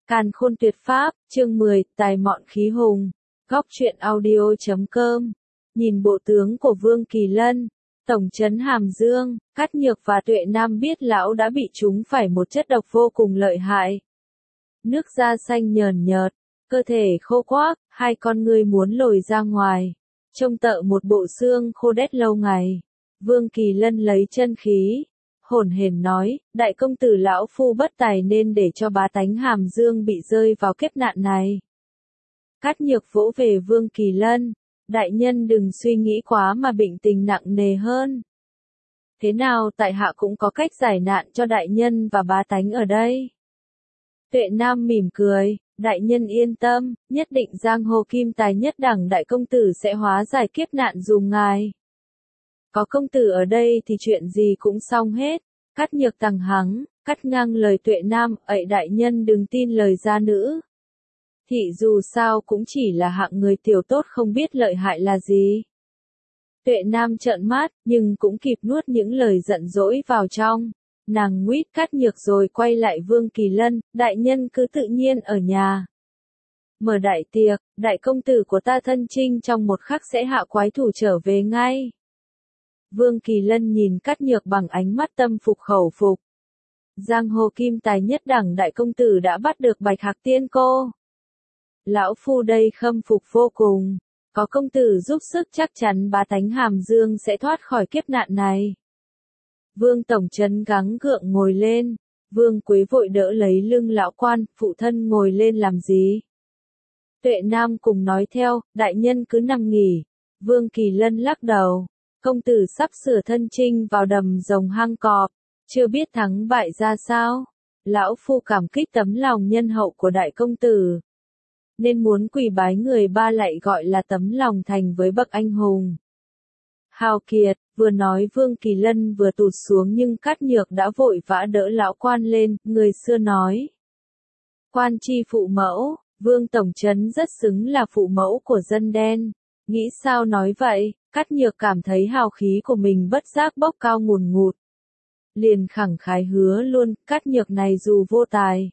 Càn khôn tuyệt pháp, chương 10, tài mọn khí hùng. Góc truyện audio.com. Nhìn bộ tướng của Vương Kỳ Lân, tổng trấn Hàm Dương, Cát Nhược và Tuệ Nam biết lão đã bị trúng phải một chất độc vô cùng lợi hại. Nước da xanh nhờn nhợt, cơ thể khô quắc, hai con ngươi muốn lồi ra ngoài, trông tợ một bộ xương khô đét lâu ngày. Vương Kỳ Lân lấy chân khí, hổn hển nói, đại công tử lão phu bất tài nên để cho bá tánh Hàm Dương bị rơi vào kiếp nạn này. Cát Nhược vỗ về Vương Kỳ Lân, đại nhân đừng suy nghĩ quá mà bệnh tình nặng nề hơn. Thế nào tại hạ cũng có cách giải nạn cho đại nhân và bá tánh ở đây. Tuệ Nam mỉm cười, đại nhân yên tâm, nhất định giang hồ kim tài nhất đẳng đại công tử sẽ hóa giải kiếp nạn dùm ngài. Có công tử ở đây thì chuyện gì cũng xong hết. Cát Nhược tằng hắng, cắt ngang lời Tuệ Nam, ậy đại nhân đừng tin lời gia nữ. Thị dù sao cũng chỉ là hạng người tiểu tốt không biết lợi hại là gì. Tuệ Nam trợn mắt, nhưng cũng kịp nuốt những lời giận dỗi vào trong. Nàng nguýt Cát Nhược rồi quay lại Vương Kỳ Lân, đại nhân cứ tự nhiên ở nhà. Mở đại tiệc, đại công tử của ta thân chinh trong một khắc sẽ hạ quái thủ trở về ngay. Vương Kỳ Lân nhìn Cát Nhược bằng ánh mắt tâm phục khẩu phục. Giang hồ kim tài nhất đẳng đại công tử đã bắt được Bạch Hạc tiên cô. Lão phu đây khâm phục vô cùng, có công tử giúp sức chắc chắn bá tánh Hàm Dương sẽ thoát khỏi kiếp nạn này. Vương tổng trấn gắng gượng ngồi lên, Vương Quế vội đỡ lấy lưng lão quan, phụ thân ngồi lên làm gì? Tuệ Nam cùng nói theo, đại nhân cứ nằm nghỉ. Vương Kỳ Lân lắc đầu. Công tử sắp sửa thân chinh vào đầm rồng hang cọp, chưa biết thắng bại ra sao. Lão phu cảm kích tấm lòng nhân hậu của đại công tử, nên muốn quỳ bái người ba lạy gọi là tấm lòng thành với bậc anh hùng. Hào kiệt, vừa nói Vương Kỳ Lân vừa tụt xuống nhưng Cát Nhược đã vội vã đỡ lão quan lên, người xưa nói. Quan chi phụ mẫu, Vương tổng trấn rất xứng là phụ mẫu của dân đen. Nghĩ sao nói vậy? Cát Nhược cảm thấy hào khí của mình bất giác bốc cao ngùn ngụt. Liền khẳng khái hứa luôn, Cát Nhược này dù vô tài,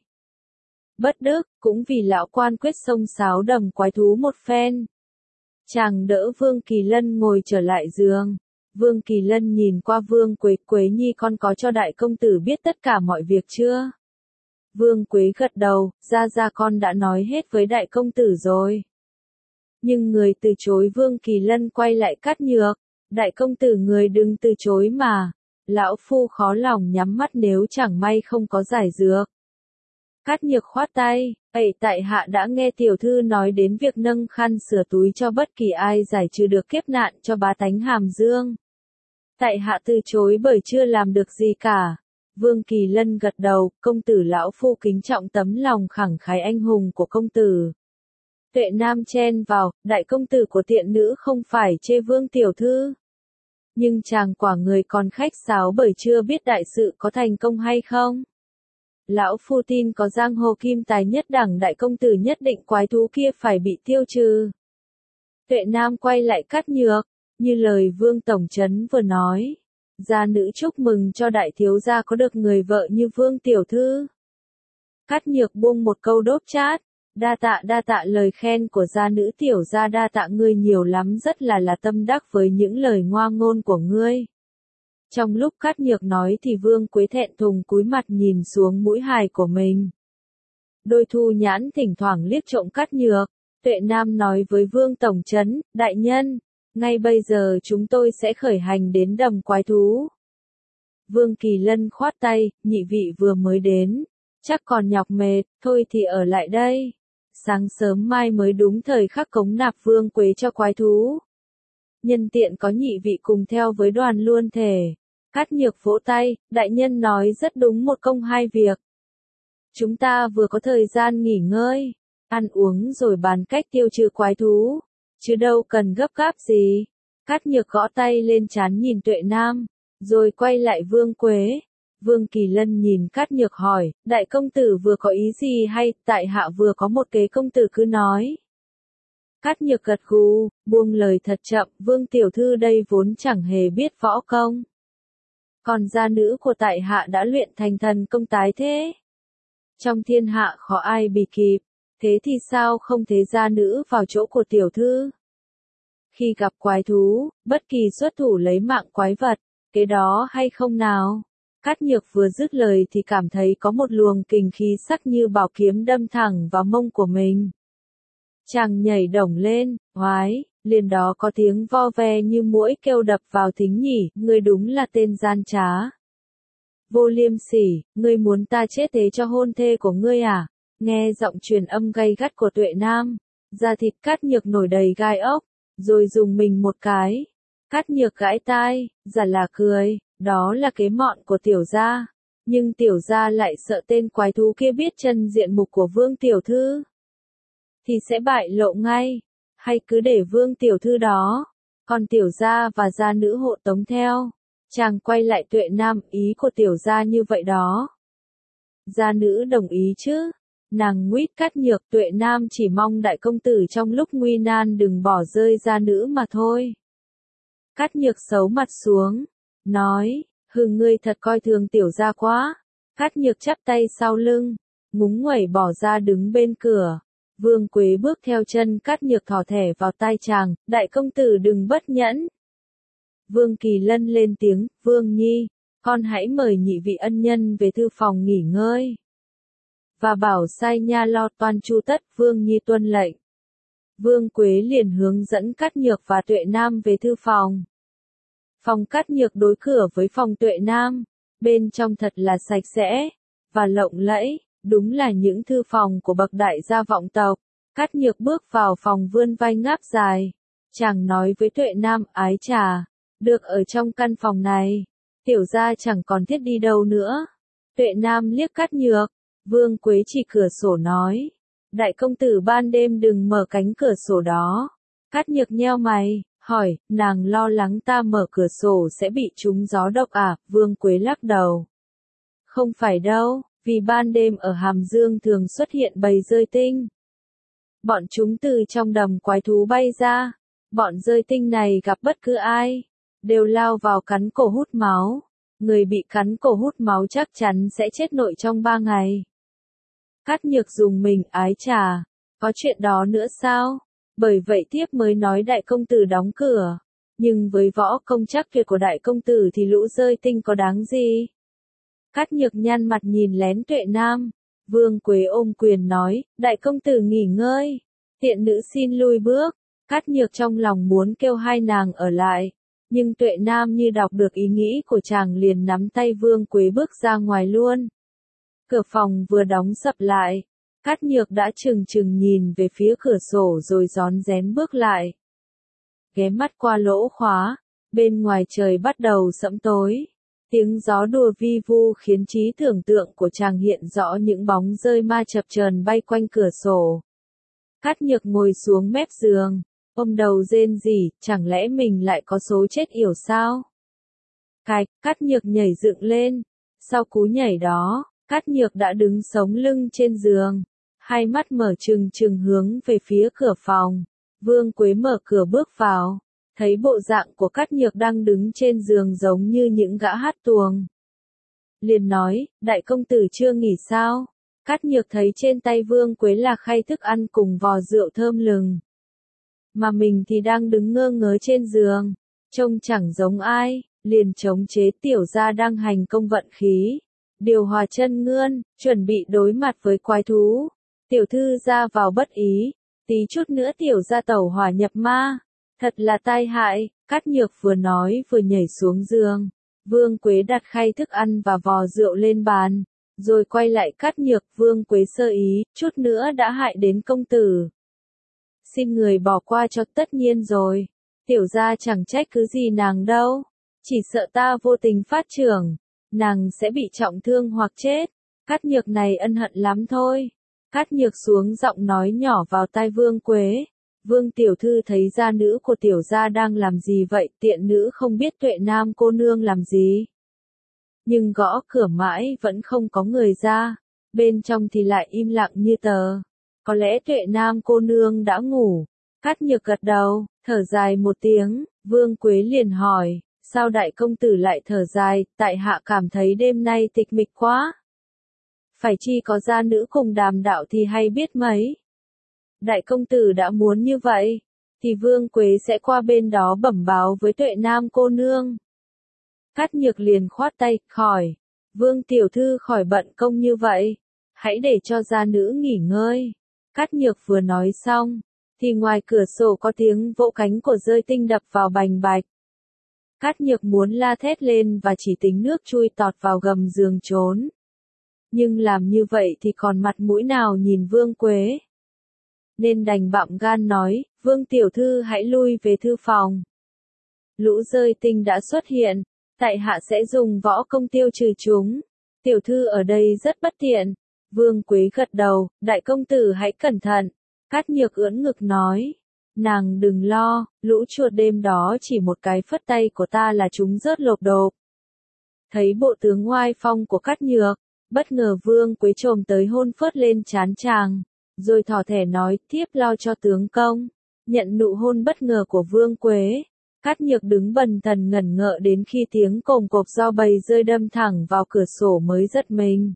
bất đức, cũng vì lão quan quyết xông xáo đầm quái thú một phen. Chàng đỡ Vương Kỳ Lân ngồi trở lại giường. Vương Kỳ Lân nhìn qua Vương Quế, Quế nhi con có cho đại công tử biết tất cả mọi việc chưa? Vương Quế gật đầu, ra con đã nói hết với đại công tử rồi. Nhưng người từ chối Vương Kỳ Lân quay lại Cát Nhược, đại công tử người đừng từ chối mà, lão phu khó lòng nhắm mắt nếu chẳng may không có giải dược. Cát Nhược khoát tay, tại hạ đã nghe tiểu thư nói đến việc nâng khăn sửa túi cho bất kỳ ai giải trừ được kiếp nạn cho bá tánh Hàm Dương. Tại hạ từ chối bởi chưa làm được gì cả. Vương Kỳ Lân gật đầu, công tử lão phu kính trọng tấm lòng khẳng khái anh hùng của công tử. Tuệ Nam chen vào, đại công tử của tiện nữ không phải chê Vương tiểu thư. Nhưng chàng quả người còn khách sáo bởi chưa biết đại sự có thành công hay không. Lão phu tin có giang hồ kim tài nhất đẳng đại công tử nhất định quái thú kia phải bị tiêu trừ. Tuệ Nam quay lại Cát Nhược, như lời Vương tổng trấn vừa nói. Gia nữ chúc mừng cho đại thiếu gia có được người vợ như Vương tiểu thư. Cát Nhược buông một câu đốt chát. Đa tạ lời khen của gia nữ tiểu gia, đa tạ ngươi nhiều lắm, rất là tâm đắc với những lời ngoa ngôn của ngươi. Trong lúc Cát Nhược nói thì Vương Quế thẹn thùng cúi mặt nhìn xuống mũi hài của mình. Đôi thu nhãn thỉnh thoảng liếc trộm Cát Nhược. Tuệ Nam nói với Vương tổng trấn, đại nhân, ngay bây giờ chúng tôi sẽ khởi hành đến đầm quái thú. Vương Kỳ Lân khoát tay, nhị vị vừa mới đến, chắc còn nhọc mệt, thôi thì ở lại đây. Sáng sớm mai mới đúng thời khắc cống nạp Vương Quế cho quái thú. Nhân tiện có nhị vị cùng theo với đoàn luôn thể. Cát Nhược vỗ tay, đại nhân nói rất đúng, một công hai việc. Chúng ta vừa có thời gian nghỉ ngơi, ăn uống rồi bàn cách tiêu trừ quái thú, chứ đâu cần gấp gáp gì. Cát Nhược gõ tay lên trán nhìn Tuệ Nam, rồi quay lại Vương Quế. Vương Kỳ Lân nhìn Cát Nhược hỏi, đại công tử vừa có ý gì hay, tại hạ vừa có một kế, công tử cứ nói. Cát Nhược gật gù, buông lời thật chậm, Vương tiểu thư đây vốn chẳng hề biết võ công. Còn gia nữ của tại hạ đã luyện thành thần công tái thế. trong thiên hạ khó ai bì kịp, thế thì sao không thế gia nữ vào chỗ của tiểu thư? Khi gặp quái thú, bất kỳ xuất thủ lấy mạng quái vật, cái đó hay không nào? Cát Nhược vừa dứt lời thì cảm thấy có một luồng kình khí sắc như bảo kiếm đâm thẳng vào mông của mình. Chàng nhảy đổng lên, oái, liền đó có tiếng vo ve như muỗi kêu đập vào thính nhỉ, ngươi đúng là tên gian trá. Vô liêm sỉ, ngươi muốn ta chết thế cho hôn thê của ngươi à? Nghe giọng truyền âm gay gắt của Tuệ Nam, da thịt Cát Nhược nổi đầy gai ốc, rồi dùng mình một cái. Cát Nhược gãi tai, giả là cười, đó là kế mọn của tiểu gia. Nhưng tiểu gia lại sợ tên quái thú kia biết chân diện mục của Vương tiểu thư thì sẽ bại lộ ngay, hay cứ để Vương tiểu thư đó, còn tiểu gia và gia nữ hộ tống theo. Chàng quay lại Tuệ Nam, ý của tiểu gia như vậy đó. Gia nữ đồng ý chứ? Nàng nguyết Cát Nhược. Tuệ Nam chỉ mong đại công tử trong lúc nguy nan đừng bỏ rơi gia nữ mà thôi. Cát Nhược xấu mặt xuống, nói, ngươi thật coi thường tiểu gia quá. Cát Nhược chắp tay sau lưng, ngúng nguẩy bỏ ra đứng bên cửa. Vương Quế bước theo chân Cát Nhược thò thẻ vào tai chàng, đại công tử đừng bất nhẫn. Vương Kỳ Lân lên tiếng, Vương Nhi, con hãy mời nhị vị ân nhân về thư phòng nghỉ ngơi. Và bảo sai nha lo toan chu tất. Vương Nhi tuân lệnh. Vương Quế liền hướng dẫn Cát Nhược và Tuệ Nam về thư phòng. Phòng Cát Nhược đối cửa với phòng Tuệ Nam, bên trong thật là sạch sẽ và lộng lẫy, đúng là những thư phòng của bậc đại gia vọng tộc. Cát Nhược bước vào phòng vươn vai ngáp dài, chàng nói với Tuệ Nam, ái trà, được ở trong căn phòng này, tiểu gia chẳng còn thiết đi đâu nữa. Tuệ Nam liếc Cát Nhược, Vương Quế chỉ cửa sổ nói, đại công tử ban đêm đừng mở cánh cửa sổ đó. Cát Nhược nheo mày, hỏi, nàng lo lắng ta mở cửa sổ sẽ bị trúng gió độc à? Vương Quế lắc đầu. Không phải đâu, vì ban đêm ở Hàm Dương thường xuất hiện bầy rơi tinh. Bọn chúng từ trong đầm quái thú bay ra, bọn rơi tinh này gặp bất cứ ai, đều lao vào cắn cổ hút máu. Người bị cắn cổ hút máu chắc chắn sẽ chết nội trong 3 ngày. Cát Nhược dùng mình, ái trà, có chuyện đó nữa sao? Bởi vậy tiếp mới nói đại công tử đóng cửa. Nhưng với võ công chắc tuyệt của đại công tử thì lũ rơi tinh có đáng gì? Cát Nhược nhăn mặt nhìn lén Tuệ Nam. Vương Quế ôm quyền nói, đại công tử nghỉ ngơi. Tiện nữ xin lui bước. Cát Nhược trong lòng muốn kêu hai nàng ở lại. Nhưng Tuệ Nam như đọc được ý nghĩ của chàng liền nắm tay Vương Quế bước ra ngoài luôn. Cửa phòng vừa đóng sập lại. Cát Nhược đã chừng chừng nhìn về phía cửa sổ rồi rón rén bước lại. Ghé mắt qua lỗ khóa, bên ngoài trời bắt đầu sẫm tối. Tiếng gió đùa vi vu khiến trí tưởng tượng của chàng hiện rõ những bóng rơi ma chập chờn bay quanh cửa sổ. Cát Nhược ngồi xuống mép giường, ôm đầu rên rỉ, chẳng lẽ mình lại có số chết yểu sao? Cát Nhược nhảy dựng lên. Sau cú nhảy đó, Cát Nhược đã đứng sống lưng trên giường, hai mắt mở trừng trừng hướng về phía cửa phòng. Vương Quế mở cửa bước vào, thấy bộ dạng của Cát Nhược đang đứng trên giường giống như những gã hát tuồng. Liền nói, đại công tử chưa nghỉ sao? Cát Nhược thấy trên tay Vương Quế là khay thức ăn cùng vò rượu thơm lừng. Mà mình thì đang đứng ngơ ngớ trên giường, trông chẳng giống ai, liền chống chế tiểu gia đang hành công vận khí. Điều hòa chân ngươn, chuẩn bị đối mặt với quái thú. Tiểu thư ra vào bất ý, tí chút nữa tiểu gia tẩu hỏa nhập ma. Thật là tai hại. Cát Nhược vừa nói vừa nhảy xuống giường. Vương Quế đặt khay thức ăn và vò rượu lên bàn, rồi quay lại Cát Nhược. Vương Quế sơ ý, chút nữa đã hại đến công tử. Xin người bỏ qua cho tất nhiên rồi. Tiểu gia chẳng trách cứ gì nàng đâu. Chỉ sợ ta vô tình phát trưởng, nàng sẽ bị trọng thương hoặc chết. Cát Nhược này ân hận lắm thôi. Cát Nhược xuống giọng nói nhỏ vào tai Vương Quế. Vương tiểu thư thấy gia nữ của tiểu gia đang làm gì vậy? Tiện nữ không biết Tuệ Nam cô nương làm gì. Nhưng gõ cửa mãi vẫn không có người ra. Bên trong thì lại im lặng như tờ. Có lẽ Tuệ Nam cô nương đã ngủ. Cát Nhược gật đầu, thở dài một tiếng. Vương Quế liền hỏi, sao đại công tử lại thở dài? Tại hạ cảm thấy đêm nay tịch mịch quá. phải chi có gia nữ cùng đàm đạo thì hay biết mấy. Đại công tử đã muốn như vậy, thì Vương Quế sẽ qua bên đó bẩm báo với Tuệ Nam cô nương. Cát Nhược liền khoát tay, khỏi. Vương tiểu thư khỏi bận công như vậy, hãy để cho gia nữ nghỉ ngơi. Cát Nhược vừa nói xong, thì ngoài cửa sổ có tiếng vỗ cánh của rơi tinh đập vào bành bạch. Cát Nhược muốn la thét lên và chỉ tính nước chui tọt vào gầm giường trốn. Nhưng làm như vậy thì còn mặt mũi nào nhìn Vương Quế. Nên đành bặm gan nói, Vương tiểu thư hãy lui về thư phòng. Lũ rơi tinh đã xuất hiện, tại hạ sẽ dùng võ công tiêu trừ chúng. Tiểu thư ở đây rất bất tiện. Vương Quế gật đầu, đại công tử hãy cẩn thận. Cát Nhược ưỡn ngực nói, nàng đừng lo, lũ chuột đêm đó chỉ một cái phất tay của ta là chúng rớt lộp độp. Thấy bộ tướng oai phong của Cát Nhược, bất ngờ Vương Quế trồm tới hôn phớt lên trán chàng, rồi thỏ thẻ nói, thiếp lo cho tướng công. Nhận nụ hôn bất ngờ của Vương Quế, Cát Nhược đứng bần thần ngẩn ngợ đến khi tiếng cồm cộp do bầy rơi đâm thẳng vào cửa sổ mới giật mình.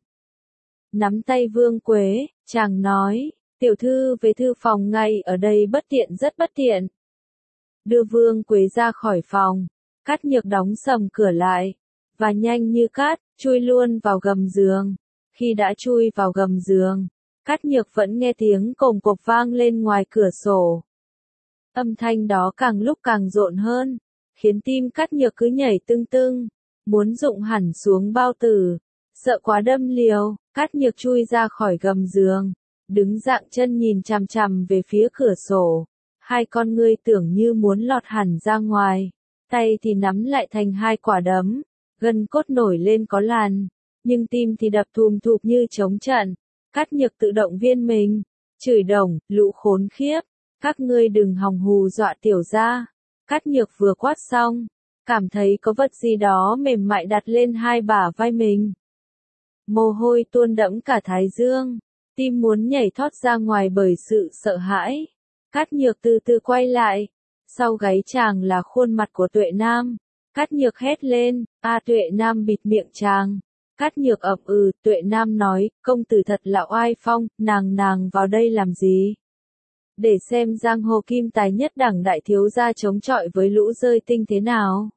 Nắm tay Vương Quế, chàng nói, tiểu thư về thư phòng ngay ở đây bất tiện rất bất tiện. Đưa Vương Quế ra khỏi phòng, Cát Nhược đóng sầm cửa lại, và nhanh như cát, chui luôn vào gầm giường. Khi đã chui vào gầm giường, Cát Nhược vẫn nghe tiếng cồm cộp vang lên ngoài cửa sổ. Âm thanh đó càng lúc càng rộn hơn, khiến tim Cát Nhược cứ nhảy tưng tưng, muốn rụng hẳn xuống bao tử. Sợ quá đâm liều, Cát Nhược chui ra khỏi gầm giường, đứng dạng chân nhìn chằm chằm về phía cửa sổ. Hai con ngươi tưởng như muốn lọt hẳn ra ngoài, tay thì nắm lại thành hai quả đấm, gân cốt nổi lên có làn, nhưng tim thì đập thùm thụp như trống trận. Cát Nhược tự động viên mình, chửi đồng, lũ khốn khiếp, các ngươi đừng hòng hù dọa tiểu gia. Cát Nhược vừa quát xong, cảm thấy có vật gì đó mềm mại đặt lên hai bả vai mình. Mồ hôi tuôn đẫm cả thái dương, tim muốn nhảy thoát ra ngoài bởi sự sợ hãi. Cát Nhược từ từ quay lại, sau gáy chàng là khuôn mặt của Tuệ Nam. Cát Nhược hét lên, Tuệ Nam bịt miệng chàng. Cát Nhược ậm ừ, Tuệ Nam nói, công tử thật là oai phong, nàng vào đây làm gì? Để xem giang hồ kim tài nhất đẳng đại thiếu gia chống chọi với lũ rơi tinh thế nào.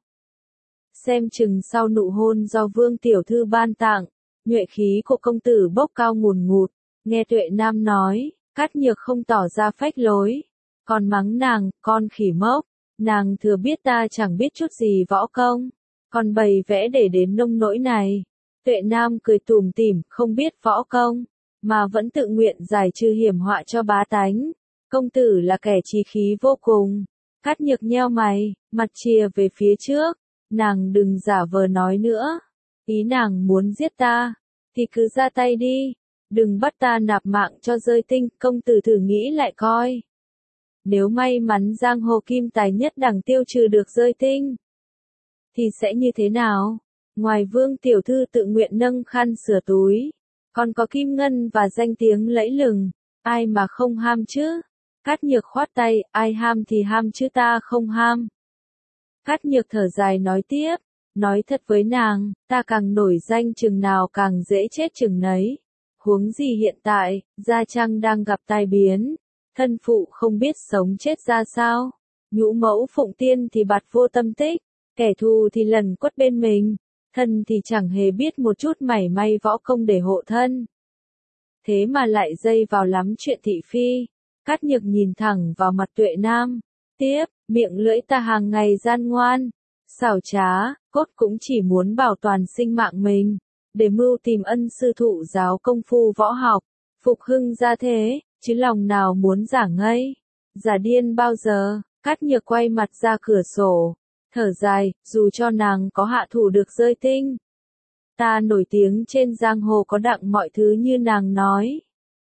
Xem chừng sau nụ hôn do Vương tiểu thư ban tặng, nhuệ khí của công tử bốc cao ngùn ngụt. Nghe Tuệ Nam nói, Cát Nhược không tỏ ra phách lối, còn mắng nàng, con khỉ mốc, nàng thừa biết ta chẳng biết chút gì võ công, còn bày vẽ để đến nông nỗi này. Tuệ Nam cười tủm tỉm, không biết võ công, mà vẫn tự nguyện giải trừ hiểm họa cho bá tánh. Công tử là kẻ chí khí vô cùng. Cát Nhược nheo mày, mặt chìa về phía trước, nàng đừng giả vờ nói nữa. Ý nàng muốn giết ta, thì cứ ra tay đi, đừng bắt ta nạp mạng cho rơi tinh, công tử thử nghĩ lại coi. Nếu may mắn giang hồ kim tài nhất đẳng tiêu trừ được rơi tinh, thì sẽ như thế nào? Ngoài Vương tiểu thư tự nguyện nâng khăn sửa túi, còn có Kim Ngân và danh tiếng lẫy lừng, ai mà không ham chứ? Cát Nhược khoát tay, ai ham thì ham chứ ta không ham. Cát Nhược thở dài nói tiếp, nói thật với nàng, ta càng nổi danh chừng nào càng dễ chết chừng nấy. Huống gì hiện tại, Gia Trăng đang gặp tai biến, thân phụ không biết sống chết ra sao. Nhũ mẫu Phụng Tiên thì bạt vô tâm tích, kẻ thù thì lần quất bên mình, thân thì chẳng hề biết một chút mảy may võ công để hộ thân. Thế mà lại dây vào lắm chuyện thị phi. Cát Nhược nhìn thẳng vào mặt Tuệ Nam, tiếp, miệng lưỡi ta hàng ngày gian ngoan, xảo trá, cốt cũng chỉ muốn bảo toàn sinh mạng mình, để mưu tìm ân sư thụ giáo công phu võ học, phục hưng gia thế, chứ lòng nào muốn giả ngây, giả điên bao giờ. Cát Nhược quay mặt ra cửa sổ, thở dài, dù cho nàng có hạ thủ được rơi tinh, ta nổi tiếng trên giang hồ có đặng mọi thứ như nàng nói.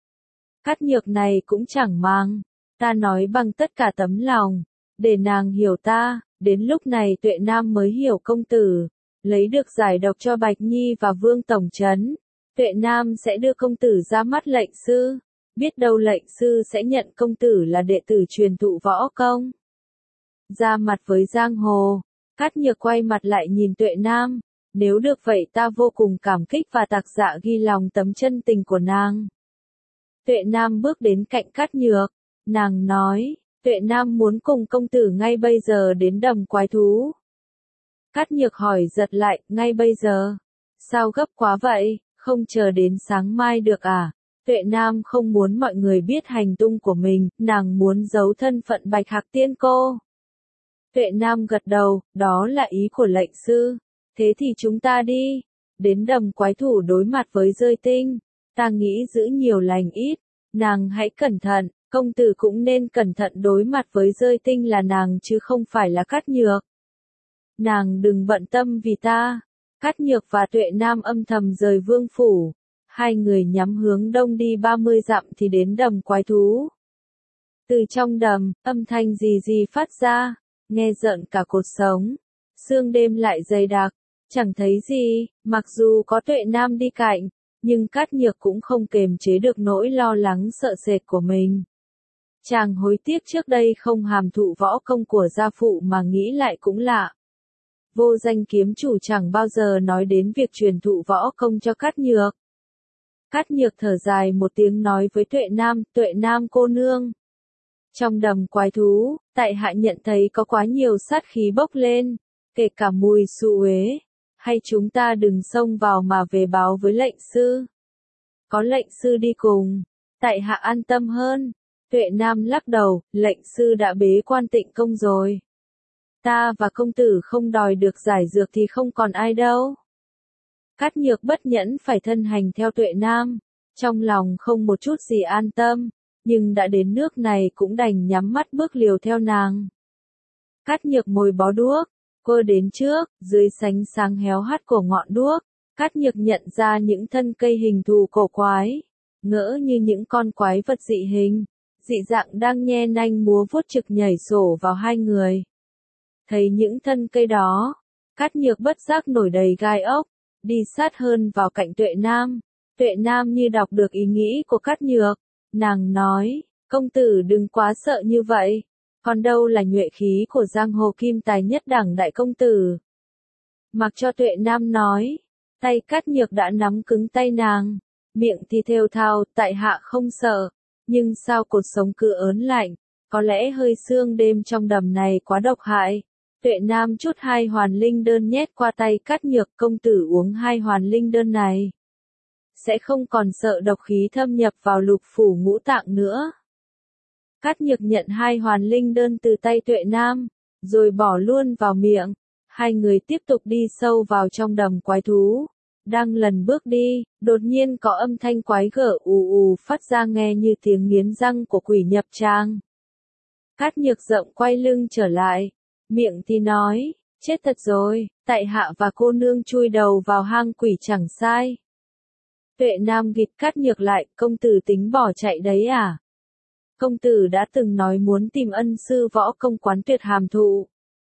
Cát Nhược này cũng chẳng mang, ta nói bằng tất cả tấm lòng, để nàng hiểu ta. Đến lúc này Tuệ Nam mới hiểu công tử, lấy được giải độc cho Bạch Nhi và Vương Tổng Trấn. Tuệ Nam sẽ đưa công tử ra mắt lệnh sư, biết đâu lệnh sư sẽ nhận công tử là đệ tử truyền thụ võ công. Ra mặt với giang hồ, Cát Nhược quay mặt lại nhìn Tuệ Nam, Nếu được vậy ta vô cùng cảm kích và tạc dạ ghi lòng tấm chân tình của nàng. Tuệ Nam bước đến cạnh Cát Nhược, nàng nói, Tuệ Nam muốn cùng công tử ngay bây giờ đến đầm quái thú. Cát Nhược hỏi giật lại, ngay bây giờ? Sao gấp quá vậy, không chờ đến sáng mai được à? Tuệ Nam không muốn mọi người biết hành tung của mình, nàng muốn giấu thân phận Bạch Hạc Tiên Cô. Tuệ Nam gật đầu, đó là ý của lệnh sư. Thế thì chúng ta đi. Đến đầm quái thủ đối mặt với Rơi Tinh. Ta nghĩ giữ nhiều lành ít. Nàng hãy cẩn thận, công tử cũng nên cẩn thận đối mặt với Rơi Tinh là nàng chứ không phải là Cát Nhược. Nàng đừng bận tâm vì ta. Cát Nhược và Tuệ Nam âm thầm rời vương phủ. Hai người nhắm hướng đông đi 30 dặm thì đến đầm quái thú. Từ trong đầm, âm thanh gì phát ra, nghe rợn cả cột sống. Sương đêm lại dày đặc, chẳng thấy gì, mặc dù có Tuệ Nam đi cạnh, nhưng Cát Nhược cũng không kềm chế được nỗi lo lắng sợ sệt của mình. Chàng hối tiếc trước đây không hàm thụ võ công của gia phụ mà nghĩ lại cũng lạ. Vô Danh kiếm chủ chẳng bao giờ nói đến việc truyền thụ võ công cho Cát Nhược. Cát Nhược thở dài một tiếng nói với Tuệ Nam cô nương. Trong đầm quái thú, tại hạ nhận thấy có quá nhiều sát khí bốc lên, kể cả mùi xú uế. Hay chúng ta đừng xông vào mà về báo với lệnh sư. Có lệnh sư đi cùng, tại hạ an tâm hơn. Tuệ Nam lắc đầu, lệnh sư đã bế quan Tịnh Công rồi. Ta và công tử không đòi được giải dược thì không còn ai đâu. Cát Nhược bất nhẫn phải thân hành theo Tuệ Nam, trong lòng không một chút gì an tâm, nhưng đã đến nước này cũng đành nhắm mắt bước liều theo nàng. Cát Nhược mồi bó đuốc, cô đến trước, dưới sánh sáng héo hắt của ngọn đuốc, Cát Nhược nhận ra những thân cây hình thù cổ quái, ngỡ như những con quái vật dị hình, dị dạng đang nhe nanh múa vuốt trực nhảy sổ vào hai người. Thấy những thân cây đó, Cát Nhược bất giác nổi đầy gai ốc, đi sát hơn vào cạnh Tuệ Nam. Tuệ Nam như đọc được ý nghĩ của Cát Nhược, nàng nói, công tử đừng quá sợ như vậy, còn đâu là nhuệ khí của giang hồ kim tài nhất đẳng đại công tử. Mặc cho Tuệ Nam nói, tay Cát Nhược đã nắm cứng tay nàng, miệng thì thều thào, tại hạ không sợ, nhưng sao cột sống cứ ớn lạnh, có lẽ hơi sương đêm trong đầm này quá độc hại. Tuệ Nam chút 2 hoàn linh đơn nhét qua tay Cát Nhược, công tử uống 2 hoàn linh đơn này. Sẽ không còn sợ độc khí thâm nhập vào lục phủ ngũ tạng nữa. Cát Nhược nhận 2 hoàn linh đơn từ tay Tuệ Nam, rồi bỏ luôn vào miệng. Hai người tiếp tục đi sâu vào trong đầm quái thú. Đang lần bước đi, đột nhiên có âm thanh quái gở ù phát ra nghe như tiếng nghiến răng của quỷ nhập tràng. Cát Nhược rộng quay lưng trở lại. Miệng thì nói, chết thật rồi, tại hạ và cô nương chui đầu vào hang quỷ chẳng sai. Tuệ Nam ghịt Cát Nhược lại, công tử tính bỏ chạy đấy à? Công tử đã từng nói muốn tìm ân sư võ công quán tuyệt hàm thụ.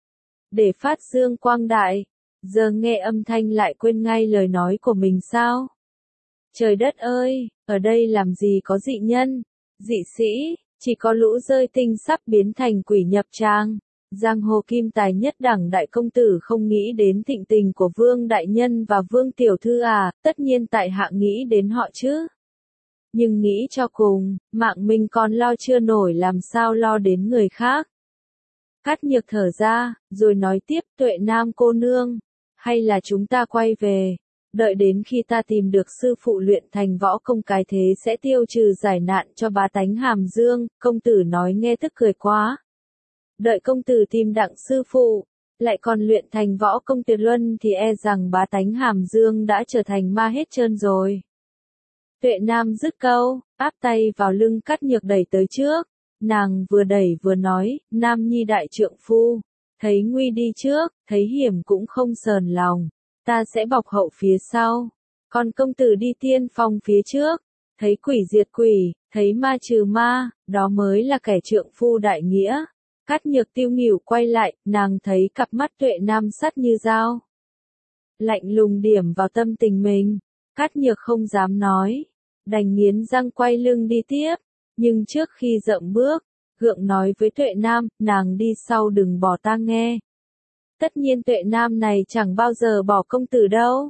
Để phát dương quang đại, giờ nghe âm thanh lại quên ngay lời nói của mình sao? Trời đất ơi, ở đây làm gì có dị nhân, dị sĩ, chỉ có lũ Rơi Tinh sắp biến thành quỷ nhập tràng. Giang hồ kim tài nhất đẳng đại công tử không nghĩ đến thịnh tình của Vương Đại Nhân và Vương Tiểu Thư à, tất nhiên tại hạ nghĩ đến họ chứ. Nhưng nghĩ cho cùng, mạng mình còn lo chưa nổi làm sao lo đến người khác. Cát Nhược thở ra, rồi nói tiếp, Tuệ Nam cô nương, hay là chúng ta quay về, đợi đến khi ta tìm được sư phụ luyện thành võ công cái thế sẽ tiêu trừ giải nạn cho bá tánh Hàm Dương. Công tử nói nghe tức cười quá. Đợi công tử tìm đặng sư phụ, lại còn luyện thành võ công tuyệt luân thì e rằng bá tánh Hàm Dương đã trở thành ma hết trơn rồi. Tuệ Nam dứt câu, áp tay vào lưng Cát Nhược đẩy tới trước. Nàng vừa đẩy vừa nói, Nam Nhi đại trượng phu, thấy nguy đi trước, thấy hiểm cũng không sờn lòng, ta sẽ bọc hậu phía sau, còn công tử đi tiên phong phía trước, thấy quỷ diệt quỷ, thấy ma trừ ma, đó mới là kẻ trượng phu đại nghĩa. Cát Nhược tiêu nghỉu quay lại, nàng thấy cặp mắt Tuệ Nam sắt như dao. Lạnh lùng điểm vào tâm tình mình, Cát Nhược không dám nói, đành nghiến răng quay lưng đi tiếp, nhưng trước khi dậm bước, gượng nói với Tuệ Nam, nàng đi sau đừng bỏ ta nghe. tất nhiên Tuệ Nam này chẳng bao giờ bỏ công tử đâu.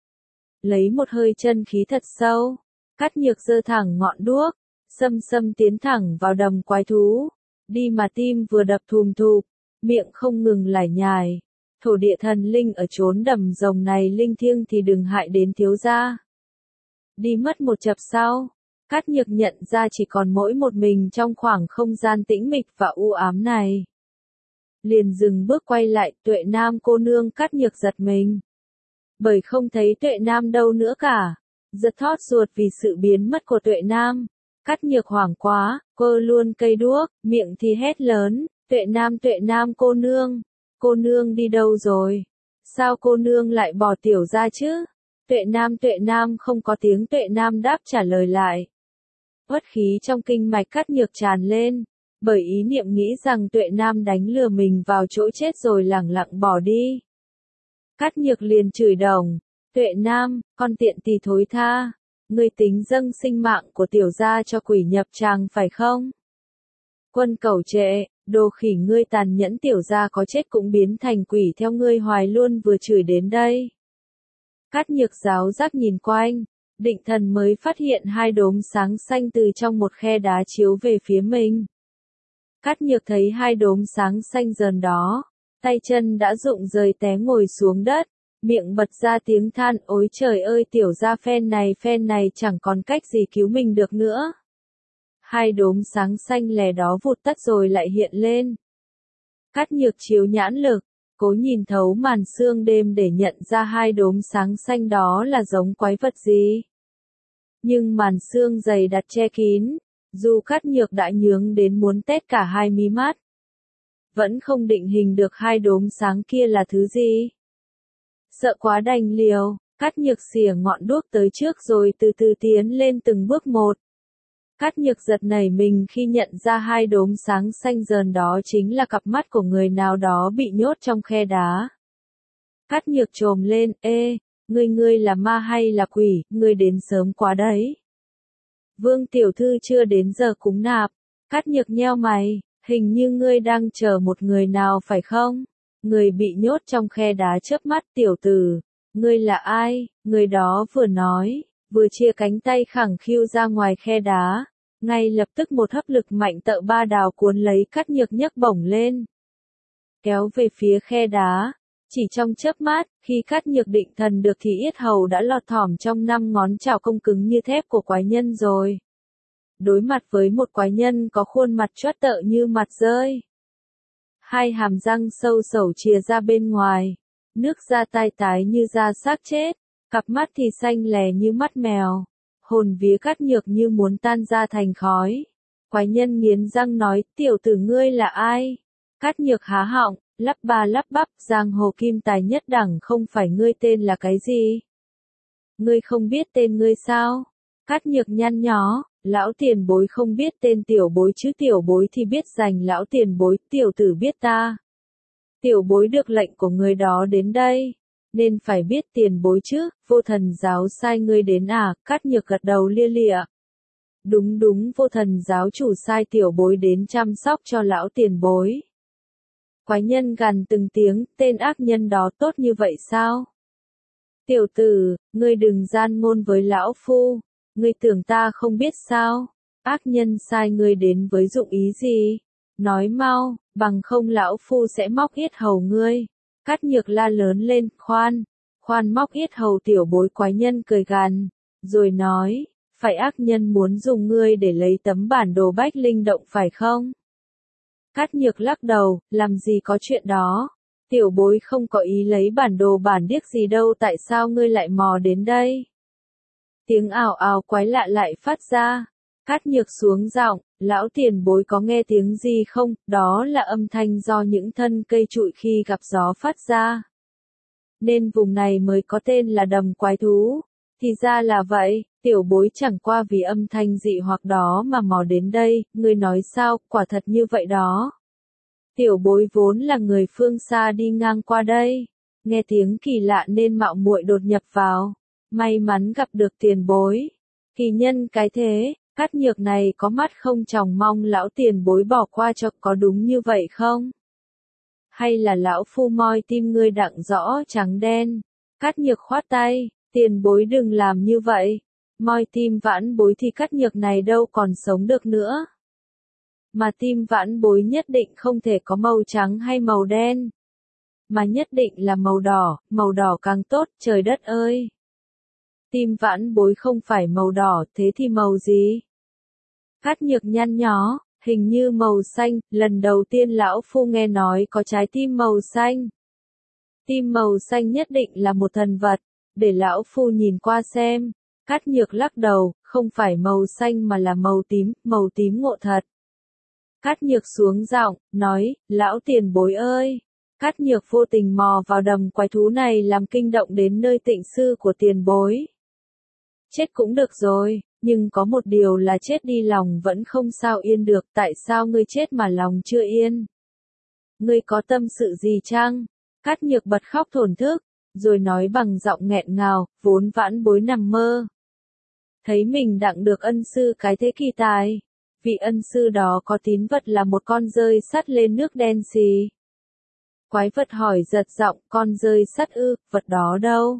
Lấy một hơi chân khí thật sâu, Cát Nhược giơ thẳng ngọn đuốc, xâm xâm tiến thẳng vào đầm quái thú, đi mà tim vừa đập thùm thụp, miệng không ngừng lải nhải. Thổ địa thần linh ở chốn đầm rồng này linh thiêng thì đừng hại đến thiếu gia. Đi mất một chập sau, Cát Nhược nhận ra chỉ còn mỗi một mình trong khoảng không gian tĩnh mịch và u ám này. Liền dừng bước quay lại, Tuệ Nam cô nương. Cát Nhược giật mình, bởi không thấy Tuệ Nam đâu nữa cả, giật thót ruột vì sự biến mất của Tuệ Nam. Cát Nhược hoảng quá, cô luôn cây đuốc, miệng thì hét lớn, Tuệ Nam cô nương đi đâu rồi? Sao cô nương lại bỏ tiểu ra chứ? Tuệ Nam không có tiếng Tuệ Nam đáp trả lời lại. Uất khí trong kinh mạch Cát Nhược tràn lên, bởi ý niệm nghĩ rằng Tuệ Nam đánh lừa mình vào chỗ chết rồi lẳng lặng bỏ đi. Cát Nhược liền chửi đồng, Tuệ Nam, con tiện tỳ thối tha, ngươi tính dâng sinh mạng của tiểu gia cho quỷ nhập tràng phải không? Quân cẩu trệ, đồ khỉ ngươi tàn nhẫn, tiểu gia có chết cũng biến thành quỷ theo ngươi hoài luôn. Vừa chửi đến đây, Cát Nhược giáo giác nhìn quanh, định thần mới phát hiện hai đốm sáng xanh từ trong một khe đá chiếu về phía mình. Cát Nhược thấy hai đốm sáng xanh dờn đó, tay chân đã rụng rời té ngồi xuống đất, miệng bật ra tiếng than, ôi trời ơi, tiểu gia phen này chẳng còn cách gì cứu mình được nữa. Hai đốm sáng xanh lè đó vụt tắt rồi lại hiện lên. Cát Nhược chiếu nhãn lực, cố nhìn thấu màn sương đêm để nhận ra hai đốm sáng xanh đó là giống quái vật gì. Nhưng màn sương dày đặc che kín, dù Cát Nhược đã nhướng đến muốn tét cả hai mí mắt, vẫn không định hình được hai đốm sáng kia là thứ gì. Sợ quá đành liều, Cát Nhược xỉa ngọn đuốc tới trước rồi từ từ tiến lên từng bước một. Cát Nhược giật nảy mình khi nhận ra hai đốm sáng xanh dờn đó chính là cặp mắt của người nào đó bị nhốt trong khe đá. Cát Nhược chồm lên, ê, ngươi là ma hay là quỷ, ngươi đến sớm quá đấy. Vương tiểu thư chưa đến giờ cúng nạp. Cát Nhược nheo mày, hình như ngươi đang chờ một người nào phải không? Người bị nhốt trong khe đá chớp mắt, tiểu tử, ngươi là ai? Người đó vừa nói, vừa chia cánh tay khẳng khiu ra ngoài khe đá. Ngay lập tức một hấp lực mạnh tợ ba đào cuốn lấy Cát Nhược nhấc bổng lên, kéo về phía khe đá. Chỉ trong chớp mắt, khi Cát Nhược định thần được thì yết hầu đã lọt thỏm trong 5 ngón chảo công cứng như thép của quái nhân rồi. Đối mặt với một quái nhân có khuôn mặt choát tợ như mặt dơi, hai hàm răng sâu sẩu chìa ra bên ngoài, nước da tai tái như da xác chết, cặp mắt thì xanh lè như mắt mèo. Hồn vía Cát Nhược như muốn tan ra thành khói. Quái nhân nghiến răng nói, tiểu tử ngươi là ai? Cát Nhược há họng, lắp ba lắp bắp, giang hồ kim tài nhất đẳng, không phải ngươi tên là cái gì? Ngươi không biết tên ngươi sao? Cát Nhược nhăn nhó, lão tiền bối không biết tên tiểu bối chứ, tiểu bối thì biết dành lão tiền bối, tiểu tử biết ta. Tiểu bối được lệnh của người đó đến đây, nên phải biết tiền bối chứ. Vô Thần giáo sai ngươi đến à? Cát Nhược gật đầu lia lịa. Đúng, Vô Thần giáo chủ sai tiểu bối đến chăm sóc cho lão tiền bối. Quái nhân gằn từng tiếng, tên ác nhân đó tốt như vậy sao? Tiểu tử, ngươi đừng gian ngôn với lão phu, ngươi tưởng ta không biết sao? Ác nhân sai ngươi đến với dụng ý gì? Nói mau, bằng không lão phu sẽ móc yết hầu ngươi. Cát Nhược la lớn lên, khoan móc yết hầu tiểu bối. Quái nhân cười gằn, rồi nói, phải ác nhân muốn dùng ngươi để lấy tấm bản đồ Bách Linh động phải không? Cát Nhược lắc đầu, làm gì có chuyện đó, tiểu bối không có ý lấy bản đồ bản điếc gì đâu, tại sao ngươi lại mò đến đây? Tiếng ào ào quái lạ lại phát ra. Cát Nhược xuống giọng, lão tiền bối có nghe tiếng gì không? Đó là âm thanh do những thân cây trụi khi gặp gió phát ra. Nên vùng này mới có tên là đầm quái thú. Thì ra là vậy, tiểu bối chẳng qua vì âm thanh dị hoặc đó mà mò đến đây. Ngươi nói sao, quả thật như vậy đó. Tiểu bối vốn là người phương xa đi ngang qua đây, nghe tiếng kỳ lạ nên mạo muội đột nhập vào. May mắn gặp được tiền bối. Kỳ nhân cái thế. Cát Nhược này có mắt không tròng, mong lão tiền bối bỏ qua cho, có đúng như vậy không? hay là lão phu moi tim ngươi đặng rõ trắng đen. Cát Nhược khoát tay, tiền bối đừng làm như vậy. Moi tim vãn bối thì Cát Nhược này đâu còn sống được nữa. Mà tim vãn bối nhất định không thể có màu trắng hay màu đen. Mà nhất định là màu đỏ càng tốt, trời đất ơi. Tim vãn bối không phải màu đỏ, thế thì màu gì? Cát Nhược nhăn nhó, hình như màu xanh, lần đầu tiên lão phu nghe nói có trái tim màu xanh. Tim màu xanh nhất định là một thần vật, để lão phu nhìn qua xem. Cát Nhược lắc đầu, không phải màu xanh mà là màu tím ngộ thật. Cát Nhược xuống giọng, nói, lão tiền bối ơi. Cát Nhược vô tình mò vào đầm quái thú này làm kinh động đến nơi tịnh sư của tiền bối. Chết cũng được rồi, nhưng có một điều là chết đi lòng vẫn không sao yên được, tại sao ngươi chết mà lòng chưa yên? Ngươi có tâm sự gì chăng? Cát Nhược bật khóc thổn thức, rồi nói bằng giọng nghẹn ngào, vốn vãn bối nằm mơ. Thấy mình đặng được ân sư cái thế kỳ tài. Vị ân sư đó có tín vật là một con dơi sắt lên nước đen xì. Quái vật hỏi giật giọng, con dơi sắt ư, vật đó đâu?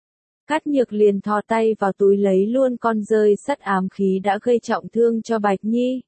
Cát Nhược liền thò tay vào túi lấy luôn con dơi sắt ám khí đã gây trọng thương cho Bạch Nhi.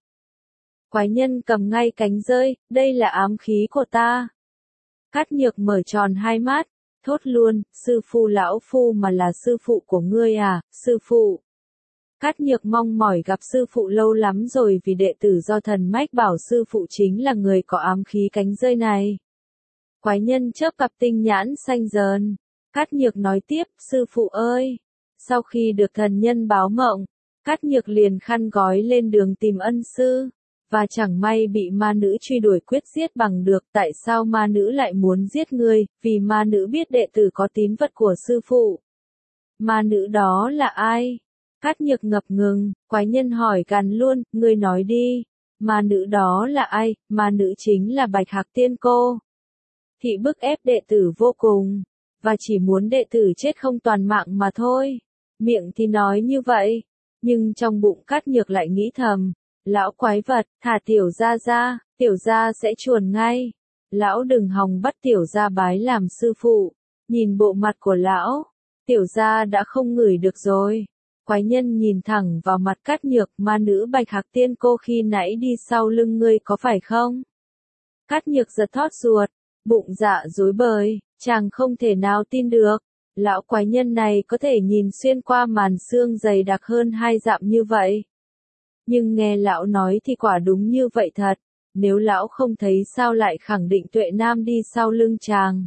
Quái nhân cầm ngay cánh dơi, đây là ám khí của ta. Cát Nhược mở tròn hai mắt, thốt luôn, sư phụ lão phu mà là sư phụ của ngươi à, sư phụ. Cát Nhược mong mỏi gặp sư phụ lâu lắm rồi vì đệ tử do thần mách bảo sư phụ chính là người có ám khí cánh dơi này. Quái nhân chớp cặp tinh nhãn xanh dờn. Cát Nhược nói tiếp, sư phụ ơi. Sau khi được thần nhân báo mộng, Cát Nhược liền khăn gói lên đường tìm ân sư. Và chẳng may bị ma nữ truy đuổi quyết giết bằng được. Tại sao ma nữ lại muốn giết ngươi? Vì ma nữ biết đệ tử có tín vật của sư phụ. Ma nữ đó là ai? Cát Nhược ngập ngừng, quái nhân hỏi gằn luôn, ngươi nói đi. Ma nữ đó là ai? Ma nữ chính là Bạch Hạc Tiên Cô. Thị bức ép đệ tử vô cùng, và chỉ muốn đệ tử chết không toàn mạng mà thôi. Miệng thì nói như vậy, nhưng trong bụng Cát Nhược lại nghĩ thầm, lão quái vật, thả tiểu gia ra, tiểu gia sẽ chuồn ngay. Lão đừng hòng bắt tiểu gia bái làm sư phụ. Nhìn bộ mặt của lão, tiểu gia đã không ngửi được rồi. Quái nhân nhìn thẳng vào mặt Cát Nhược, ma nữ Bạch Hạc Tiên Cô khi nãy đi sau lưng ngươi có phải không? Cát Nhược giật thót ruột, bụng dạ rối bời, chàng không thể nào tin được. Lão quái nhân này có thể nhìn xuyên qua màn xương dày đặc hơn 2 dặm như vậy. Nhưng nghe lão nói thì quả đúng như vậy thật, nếu lão không thấy sao lại khẳng định Tuệ Nam đi sau lưng chàng.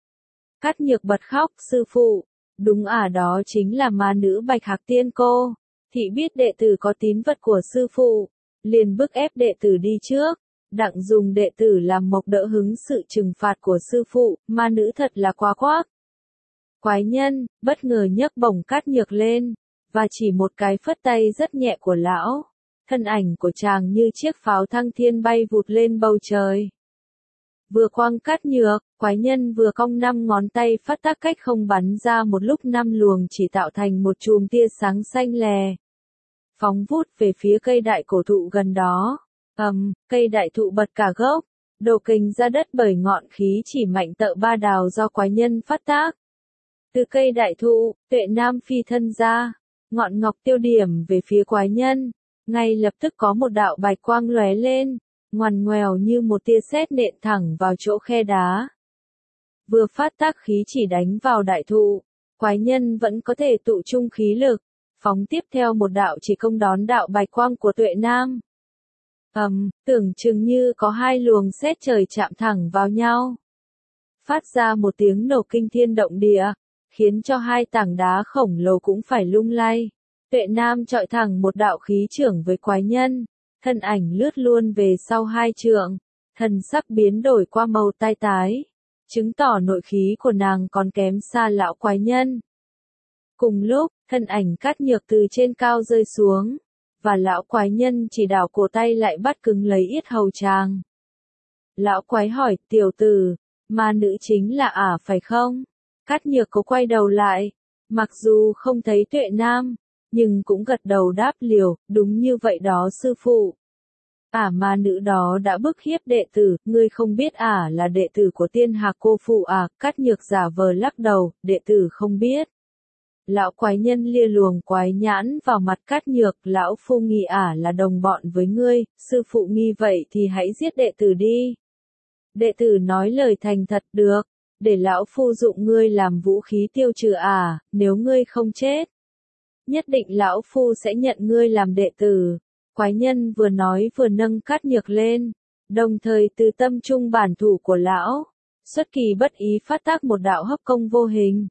Cát Nhược bật khóc, sư phụ. Đúng đó chính là ma nữ Bạch Hạc Tiên Cô. Thị biết đệ tử có tín vật của sư phụ, liền bức ép đệ tử đi trước, đặng dùng đệ tử làm mộc đỡ hứng sự trừng phạt của sư phụ, ma nữ thật là quá quác. Quái nhân, bất ngờ nhấc bổng Cát Nhược lên, và chỉ một cái phất tay rất nhẹ của lão. Thân ảnh của chàng như chiếc pháo thăng thiên bay vụt lên bầu trời. Vừa quăng Cát Nhược, quái nhân vừa cong 5 ngón tay phát tác cách không bắn ra một lúc 5 luồng chỉ tạo thành một chùm tia sáng xanh lè. Phóng vút về phía cây đại cổ thụ gần đó. Cây đại thụ bật cả gốc, đổ cành ra đất bởi ngọn khí chỉ mạnh tợ ba đào do quái nhân phát tác. Từ cây đại thụ, Tuệ Nam phi thân ra, ngọn ngọc tiêu điểm về phía quái nhân. Ngay lập tức có một đạo bạch quang lóe lên, ngoằn ngoèo như một tia sét nện thẳng vào chỗ khe đá. Vừa phát tác khí chỉ đánh vào đại thụ, quái nhân vẫn có thể tụ trung khí lực, phóng tiếp theo một đạo chỉ công đón đạo bạch quang của Tuệ Nam. Tưởng chừng như có 2 luồng sét trời chạm thẳng vào nhau. Phát ra một tiếng nổ kinh thiên động địa, khiến cho 2 tảng đá khổng lồ cũng phải lung lay. Tuệ Nam chọi thẳng một đạo khí chưởng với quái nhân, thân ảnh lướt luôn về sau 2 trượng, thần sắc biến đổi qua màu tai tái, chứng tỏ nội khí của nàng còn kém xa lão quái nhân. Cùng lúc, thân ảnh Cát Nhược từ trên cao rơi xuống, và lão quái nhân chỉ đảo cổ tay lại bắt cứng lấy yết hầu chàng. Lão quái hỏi, tiểu tử, ma nữ chính là phải không? Cát Nhược có quay đầu lại, mặc dù không thấy Tuệ Nam, nhưng cũng gật đầu đáp liều, đúng như vậy đó sư phụ. Ma nữ đó đã bức hiếp đệ tử, ngươi không biết là đệ tử của Tiên Hạc cô phụ à, Cát Nhược giả vờ lắc đầu, đệ tử không biết. Lão quái nhân lia luồng quái nhãn vào mặt Cát Nhược, lão phu nghi là đồng bọn với ngươi, sư phụ nghi vậy thì hãy giết đệ tử đi. Đệ tử nói lời thành thật được, để lão phu dụng ngươi làm vũ khí tiêu trừ nếu ngươi không chết. Nhất định lão phu sẽ nhận ngươi làm đệ tử. Quái nhân vừa nói vừa nâng Cát Nhược lên, đồng thời từ tâm trung bản thủ của lão, xuất kỳ bất ý phát tác một đạo hấp công vô hình.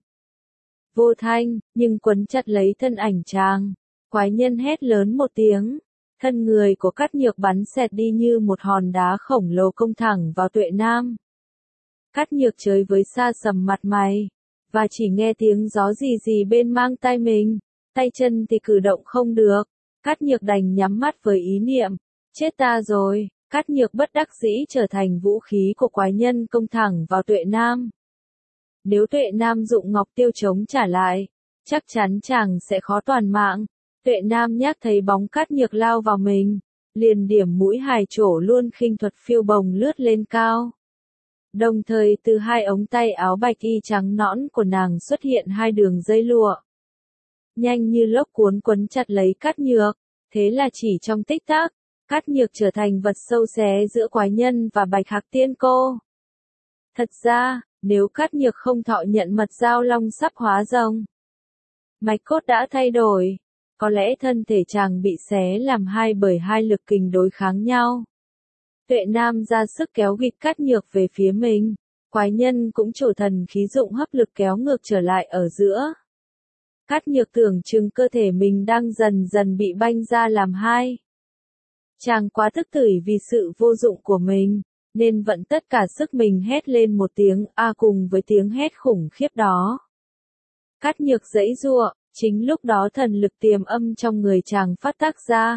Vô thanh, nhưng quấn chặt lấy thân ảnh chàng. Quái nhân hét lớn một tiếng, thân người của Cát Nhược bắn xẹt đi như một hòn đá khổng lồ công thẳng vào Tuệ Nam. Cát Nhược chơi với xa sầm mặt mày, và chỉ nghe tiếng gió gì gì bên mang tai mình, tay chân thì cử động không được. Cát Nhược đành nhắm mắt với ý niệm, chết ta rồi. Cát Nhược bất đắc dĩ trở thành vũ khí của quái nhân công thẳng vào Tuệ Nam. Nếu Tuệ Nam dụng ngọc tiêu chống trả lại, chắc chắn chàng sẽ khó toàn mạng. Tuệ Nam nhát thấy bóng Cát Nhược lao vào mình, liền điểm mũi hài trổ luôn khinh thuật phiêu bồng lướt lên cao. Đồng thời từ hai ống tay áo bạch y trắng nõn của nàng xuất hiện hai đường dây lụa. Nhanh như lốc cuốn quấn chặt lấy Cát Nhược, thế là chỉ trong tích tắc, Cát Nhược trở thành vật sâu xé giữa quái nhân và Bạch Hạc Tiên Cô. Thật ra, nếu Cát Nhược không thọ nhận mật giao long sắp hóa rồng, mạch cốt đã thay đổi, có lẽ thân thể chàng bị xé làm hai bởi hai lực kình đối kháng nhau. Tuệ Nam ra sức kéo gịch Cát Nhược về phía mình, quái nhân cũng trổ thần khí dụng hấp lực kéo ngược trở lại ở giữa. Cát Nhược tưởng chừng cơ thể mình đang dần dần bị banh ra làm hai. Chàng quá tức tưởi vì sự vô dụng của mình, nên vận tất cả sức mình hét lên một tiếng cùng với tiếng hét khủng khiếp đó. Cát Nhược giãy giụa, chính lúc đó thần lực tiềm âm trong người chàng phát tác ra.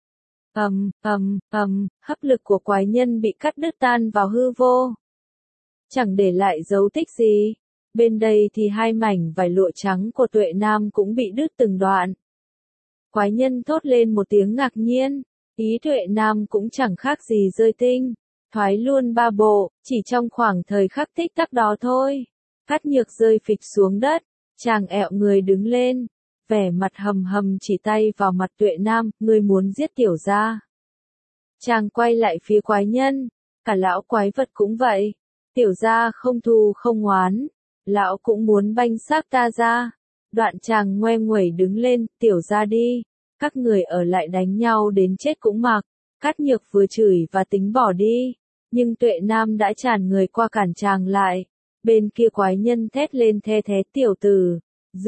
Hấp lực của quái nhân bị cắt đứt tan vào hư vô, chẳng để lại dấu tích gì. Bên đây thì hai mảnh vải lụa trắng của Tuệ Nam cũng bị đứt từng đoạn. Quái nhân thốt lên một tiếng ngạc nhiên, ý Tuệ Nam cũng chẳng khác gì rơi tinh, thoái luôn ba bộ, chỉ trong khoảng thời khắc tích tắc đó thôi. Cát Nhược rơi phịch xuống đất, chàng ẹo người đứng lên, vẻ mặt hầm hầm chỉ tay vào mặt Tuệ Nam, ngươi muốn giết tiểu gia. Chàng quay lại phía quái nhân, cả lão quái vật cũng vậy, tiểu gia không thù không oán. Lão cũng muốn banh xác ta ra. Đoạn chàng ngoe nguẩy đứng lên, tiểu ra đi. Các người ở lại đánh nhau đến chết cũng mặc. Cát Nhược vừa chửi và tính bỏ đi. Nhưng Tuệ Nam đã tràn người qua cản chàng lại. Bên kia quái nhân thét lên the thé tiểu tử.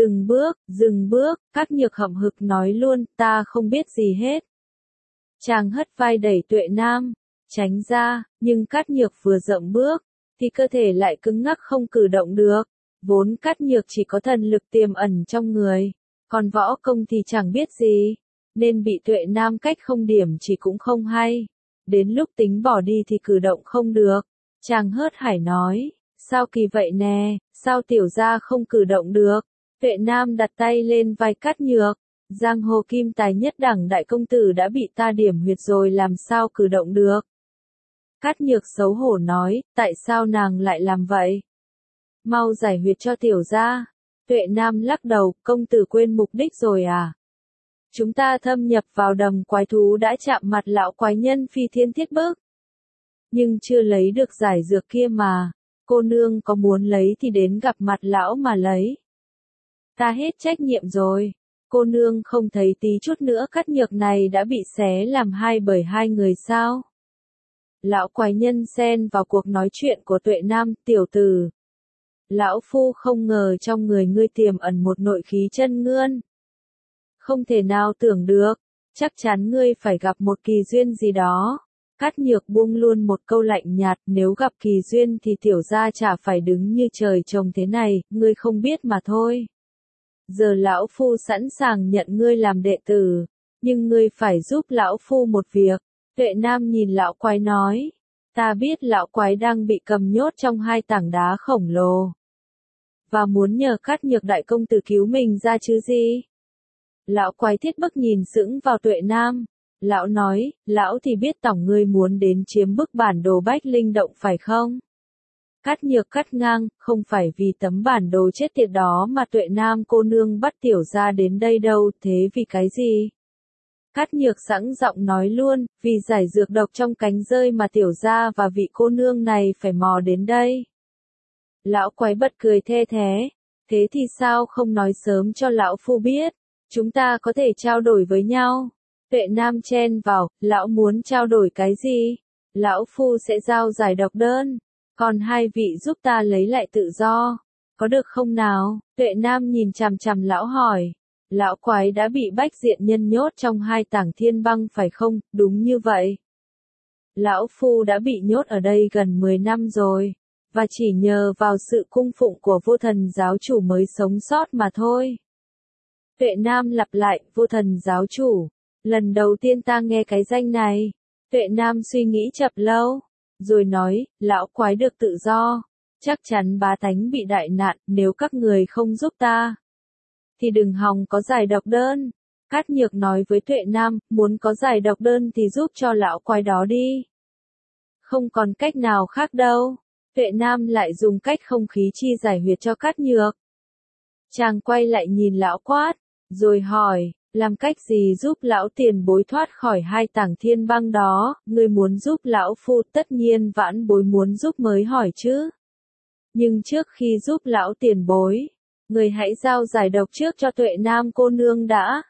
Dừng bước, Cát Nhược hậm hực nói luôn, ta không biết gì hết. Chàng hất vai đẩy Tuệ Nam, tránh ra, nhưng Cát Nhược vừa dậm bước, thì cơ thể lại cứng ngắc không cử động được. Vốn Cát Nhược chỉ có thần lực tiềm ẩn trong người, còn võ công thì chẳng biết gì, nên bị Tuệ Nam cách không điểm chỉ cũng không hay. Đến lúc tính bỏ đi thì cử động không được. Chàng hớt hải nói, sao kỳ vậy nè, sao tiểu gia không cử động được. Tuệ Nam đặt tay lên vai Cát Nhược, giang hồ kim tài nhất đẳng đại công tử đã bị ta điểm huyệt rồi làm sao cử động được. Cát Nhược xấu hổ nói, tại sao nàng lại làm vậy? Mau giải huyệt cho tiểu gia. Tuệ Nam lắc đầu, công tử quên mục đích rồi à? Chúng ta thâm nhập vào đầm quái thú đã chạm mặt lão quái nhân phi thiên thiết bức. Nhưng chưa lấy được giải dược kia mà, cô nương có muốn lấy thì đến gặp mặt lão mà lấy. Ta hết trách nhiệm rồi, cô nương không thấy tí chút nữa Cát Nhược này đã bị xé làm hai bởi hai người sao? Lão quái nhân xen vào cuộc nói chuyện của Tuệ Nam, tiểu tử. Lão phu không ngờ trong người ngươi tiềm ẩn một nội khí chân ngươn. Không thể nào tưởng được, chắc chắn ngươi phải gặp một kỳ duyên gì đó. Cát Nhược buông luôn một câu lạnh nhạt, nếu gặp kỳ duyên thì tiểu gia chả phải đứng như trời trồng thế này, ngươi không biết mà thôi. Giờ lão phu sẵn sàng nhận ngươi làm đệ tử, nhưng ngươi phải giúp lão phu một việc. Tuệ Nam nhìn lão quái nói, ta biết lão quái đang bị cầm nhốt trong hai tảng đá khổng lồ, và muốn nhờ Cát Nhược đại công tử cứu mình ra chứ gì. Lão quái thiết bức nhìn sững vào Tuệ Nam, Lão nói, lão thì biết tổng ngươi muốn đến chiếm bức bản đồ Bách Linh Động phải không? Cát Nhược cắt ngang, không phải vì tấm bản đồ chết tiệt đó mà Tuệ Nam cô nương bắt tiểu gia đến đây đâu, thế vì cái gì? Cát Nhược sẵn giọng nói luôn, vì giải dược độc trong cánh rơi mà tiểu gia và vị cô nương này phải mò đến đây. Lão quái bật cười the thế, thế thì sao không nói sớm cho lão phu biết, chúng ta có thể trao đổi với nhau. Tuệ Nam chen vào, lão muốn trao đổi cái gì? Lão phu sẽ giao giải độc đơn, còn hai vị giúp ta lấy lại tự do, có được không nào? Tuệ Nam nhìn chằm chằm lão hỏi. Lão quái đã bị Bách Diện Nhân nhốt trong hai tảng thiên băng phải không? Đúng như vậy. Lão phu đã bị nhốt ở đây gần 10 năm rồi, và chỉ nhờ vào sự cung phụng của vô thần giáo chủ mới sống sót mà thôi. Tuệ Nam lặp lại, vô thần giáo chủ. Lần đầu tiên ta nghe cái danh này. Tuệ Nam suy nghĩ chập lâu, rồi nói, lão quái được tự do. Chắc chắn bá tánh bị đại nạn, nếu các người không giúp ta thì đừng hòng có giải độc đơn. Cát Nhược nói với Tuệ Nam, muốn có giải độc đơn thì giúp cho lão quái đó đi. Không còn cách nào khác đâu. Tuệ Nam lại dùng cách không khí chi giải huyệt cho Cát Nhược. Chàng quay lại nhìn lão quát, rồi hỏi, làm cách gì giúp lão tiền bối thoát khỏi hai tảng thiên băng đó, ngươi muốn giúp lão phu, tất nhiên vãn bối muốn giúp mới hỏi chứ. Nhưng trước khi giúp lão tiền bối, người hãy giao giải độc trước cho Tuệ Nam cô nương đã.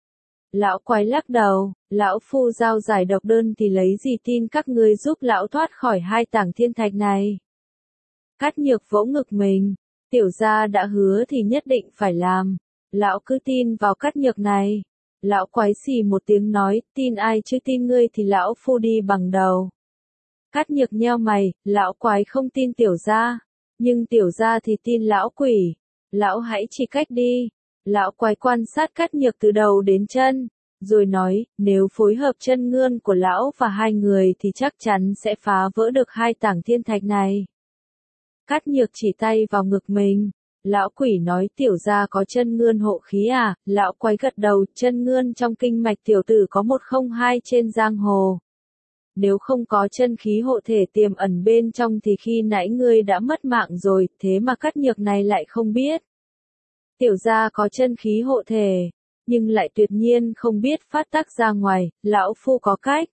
Lão quái lắc đầu, lão phu giao giải độc đơn thì lấy gì tin các ngươi giúp lão thoát khỏi hai tảng thiên thạch này. Cát Nhược vỗ ngực mình, tiểu gia đã hứa thì nhất định phải làm, lão cứ tin vào Cát Nhược này. Lão quái xì một tiếng nói, tin ai chứ tin ngươi thì lão phu đi bằng đầu. Cát Nhược nheo mày, lão quái không tin tiểu gia, nhưng tiểu gia thì tin lão quỷ. Lão hãy chỉ cách đi. Lão quái quan sát Cát Nhược từ đầu đến chân, rồi nói, nếu phối hợp chân ngươn của lão và hai người thì chắc chắn sẽ phá vỡ được hai tảng thiên thạch này. Cát Nhược chỉ tay vào ngực mình. Lão quỷ nói tiểu gia có chân ngươn hộ khí à? Lão quái gật đầu, chân ngươn trong kinh mạch tiểu tử có 102 trên giang hồ. Nếu không có chân khí hộ thể tiềm ẩn bên trong thì khi nãy ngươi đã mất mạng rồi, thế mà Cát Nhược này lại không biết. Tiểu gia có chân khí hộ thể, nhưng lại tuyệt nhiên không biết phát tác ra ngoài, lão phu có cách.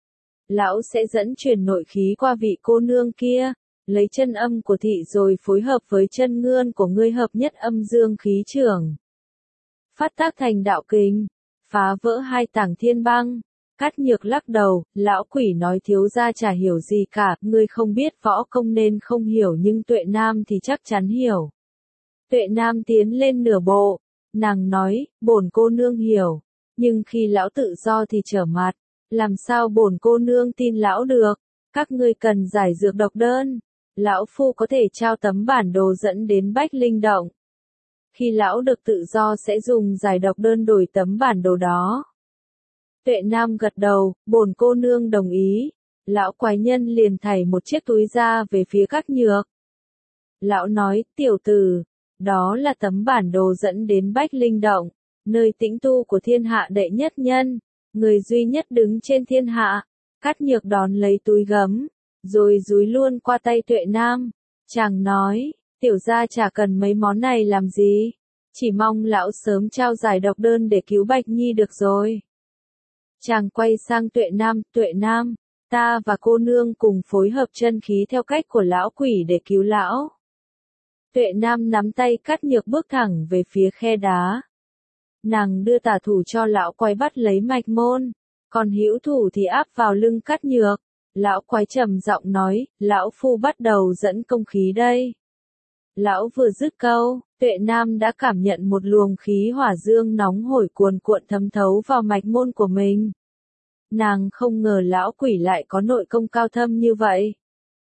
Lão sẽ dẫn truyền nội khí qua vị cô nương kia, lấy chân âm của thị rồi phối hợp với chân ngươn của ngươi hợp nhất âm dương khí trưởng. Phát tác thành đạo kình, phá vỡ hai tảng thiên băng. Cát Nhược lắc đầu, lão quỷ nói thiếu gia chả hiểu gì cả, ngươi không biết võ công nên không hiểu nhưng Tuệ Nam thì chắc chắn hiểu. Tuệ Nam tiến lên nửa bộ, nàng nói, bổn cô nương hiểu, nhưng khi lão tự do thì trở mặt, làm sao bổn cô nương tin lão được, các ngươi cần giải dược độc đơn, lão phu có thể trao tấm bản đồ dẫn đến Bách Linh Động. Khi lão được tự do sẽ dùng giải độc đơn đổi tấm bản đồ đó. Tuệ Nam gật đầu, bổn cô nương đồng ý, lão quái nhân liền thảy một chiếc túi ra về phía Cát Nhược. Lão nói, tiểu tử, đó là tấm bản đồ dẫn đến Bách Linh Động, nơi tĩnh tu của thiên hạ đệ nhất nhân, người duy nhất đứng trên thiên hạ. Cát Nhược đón lấy túi gấm, rồi dúi luôn qua tay Tuệ Nam. Chàng nói, tiểu gia chả cần mấy món này làm gì, chỉ mong lão sớm trao giải độc đơn để cứu Bạch Nhi được rồi. Chàng quay sang Tuệ Nam, ta và cô nương cùng phối hợp chân khí theo cách của lão quỷ để cứu lão. Tuệ Nam nắm tay Cát Nhược bước thẳng về phía khe đá. Nàng đưa tả thủ cho lão quái bắt lấy mạch môn, còn hữu thủ thì áp vào lưng Cát Nhược. Lão quái trầm giọng nói, lão phu bắt đầu dẫn công khí đây. Lão vừa dứt câu, Tuệ Nam đã cảm nhận một luồng khí hỏa dương nóng hổi cuồn cuộn thấm thấu vào mạch môn của mình. Nàng không ngờ lão quỷ lại có nội công cao thâm như vậy.